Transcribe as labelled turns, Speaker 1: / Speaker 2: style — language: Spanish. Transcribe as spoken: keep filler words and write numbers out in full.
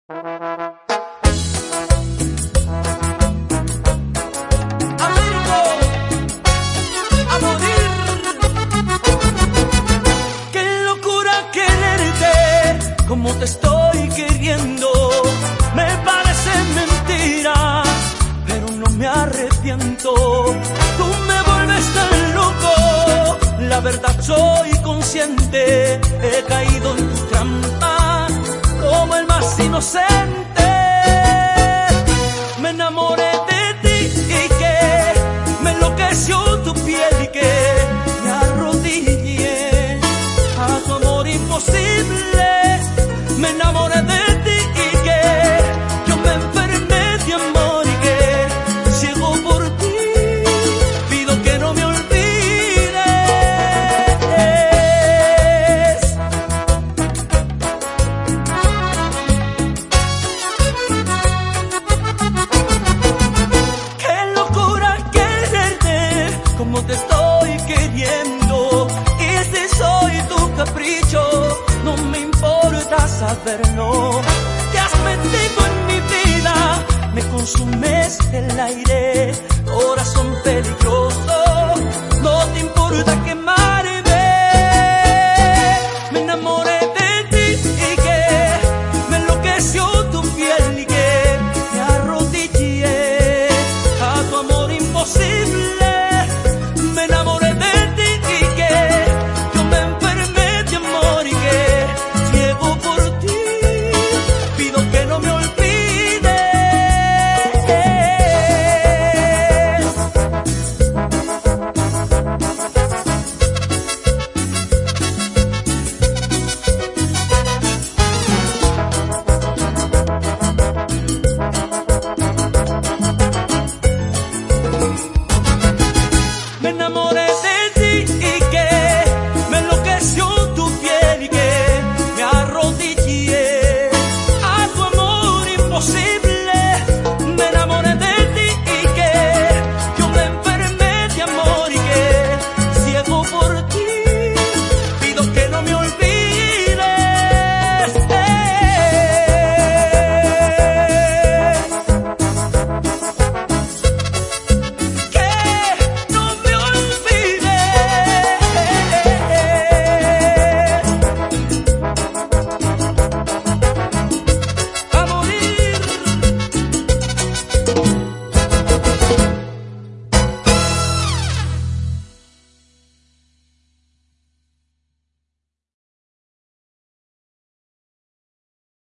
Speaker 1: Américo, a morir. Qué locura quererte como te estoy queriendo. Me parece mentira, pero no me arrepiento. Tú me vuelves tan loco, la verdad soy consciente. He caído en tu trampa como el más inocente. Me enamoré de ti y que me enloqueció tu piel y que me arrodillé a tu amor imposible. Me enamoré de ti y que yo me enfermé de amor y que ciego por ti pido que no me olvides. Qué locura quererte como te estoy queriendo. Y si soy tu capricho, no me importa saberlo. Te has metido en mi vida, me consumes el aire.